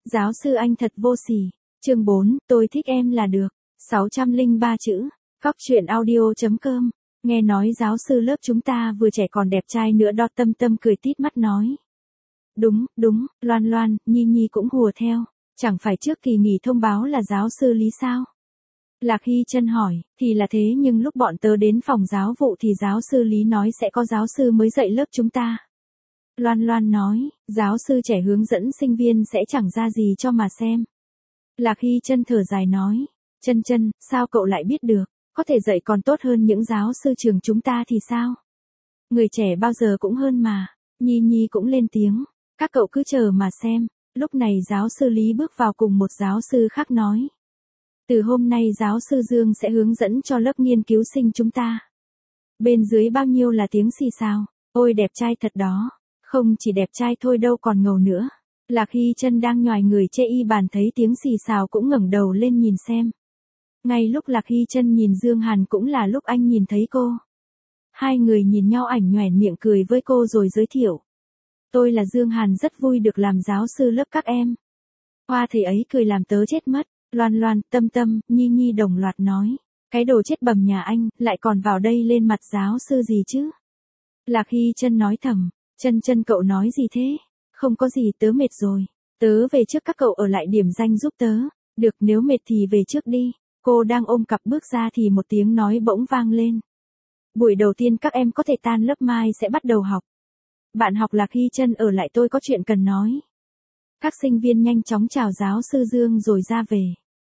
Giáo sư anh thật vô sỉ. Chương 4, tôi thích em là được. 603 chữ. Cóc truyện audio.com. Nghe nói giáo sư lớp chúng ta vừa trẻ còn đẹp trai nữa đó. Tâm Tâm cười tít mắt nói. Đúng, Loan Loan, Nhi Nhi cũng hùa theo. Chẳng phải trước kỳ nghỉ thông báo là giáo sư Lý sao? Lạc Hy Trân hỏi, thì là thế nhưng lúc bọn tớ đến phòng giáo vụ thì giáo sư Lý nói sẽ có giáo sư mới dạy lớp chúng ta. Loan Loan nói, giáo sư trẻ hướng dẫn sinh viên sẽ chẳng ra gì cho mà xem. Lạc Hy Trân thở dài nói, Trân, sao cậu lại biết được, có thể dạy còn tốt hơn những giáo sư trường chúng ta thì sao? Người trẻ bao giờ cũng hơn mà. Nhi Nhi cũng lên tiếng, các cậu cứ chờ mà xem. Lúc này giáo sư Lý bước vào cùng một giáo sư khác nói. Từ hôm nay giáo sư Dương sẽ hướng dẫn cho lớp nghiên cứu sinh chúng ta. Bên dưới bao nhiêu là tiếng xì xào, ôi đẹp trai thật đó, không chỉ đẹp trai thôi đâu còn ngầu nữa. Lạc Hy Trân đang nhoài người chê y bàn thấy tiếng xì xào cũng ngẩng đầu lên nhìn xem. Ngay lúc Lạc Hy Trân nhìn Dương Hàn cũng là lúc anh nhìn thấy cô. Hai người nhìn nhau ảnh nhoẻn miệng cười với cô rồi giới thiệu. Tôi là Dương Hàn rất vui được làm giáo sư lớp các em. Hoa thầy ấy cười làm tớ chết mất. Loan Loan, Tâm, Nhi Nhi đồng loạt nói. Cái đồ chết bầm nhà anh, lại còn vào đây lên mặt giáo sư gì chứ? Lạc Hy Trân nói thầm. Trân cậu nói gì thế? Không có gì, tớ mệt rồi. Tớ về trước, các cậu ở lại điểm danh giúp tớ. Được, nếu mệt thì về trước đi. Cô đang ôm cặp bước ra thì một tiếng nói bỗng vang lên. Buổi đầu tiên các em có thể tan lớp, mai sẽ bắt đầu học. Bạn học Lạc Hy Trân ở lại, tôi có chuyện cần nói. Các sinh viên nhanh chóng chào giáo sư Dương rồi ra về.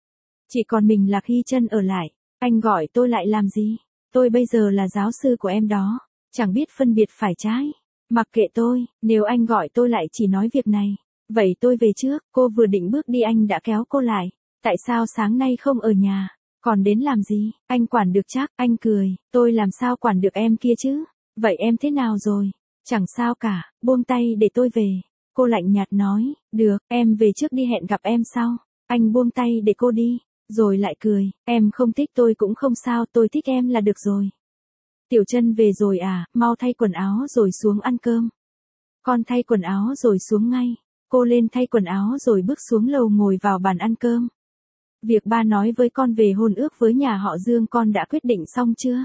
Chỉ còn mình Lạc Hy Trân ở lại. Anh gọi tôi lại làm gì? Tôi bây giờ là giáo sư của em đó. Chẳng biết phân biệt phải trái. Mặc kệ tôi, nếu anh gọi tôi lại chỉ nói việc này. Vậy tôi về trước. Cô vừa định bước đi anh đã kéo cô lại. Tại sao sáng nay không ở nhà? Còn đến làm gì? Anh quản được chắc. Anh cười. Tôi làm sao quản được em kia chứ? Vậy em thế nào rồi? Chẳng sao cả. Buông tay để tôi về. Cô lạnh nhạt nói. Được, em về trước đi, hẹn gặp em sau. Anh buông tay để cô đi. Rồi lại cười. Em không thích tôi cũng không sao, tôi thích em là được rồi. Tiểu Trân về rồi à, mau thay quần áo rồi xuống ăn cơm. Con thay quần áo rồi xuống ngay. Cô lên thay quần áo rồi bước xuống lầu ngồi vào bàn ăn cơm. Việc ba nói với con về hôn ước với nhà họ Dương con đã quyết định xong chưa?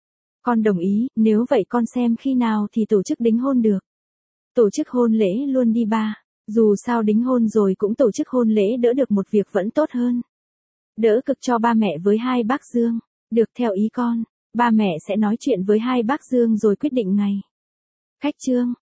Con đồng ý, nếu vậy con xem khi nào thì tổ chức đính hôn được. Tổ chức hôn lễ luôn đi ba. Dù sao đính hôn rồi cũng tổ chức hôn lễ, đỡ được một việc vẫn tốt hơn. Đỡ cực cho ba mẹ với hai bác Dương. Được, theo ý con. Ba mẹ sẽ nói chuyện với hai bác Dương rồi quyết định ngày. Khách trương.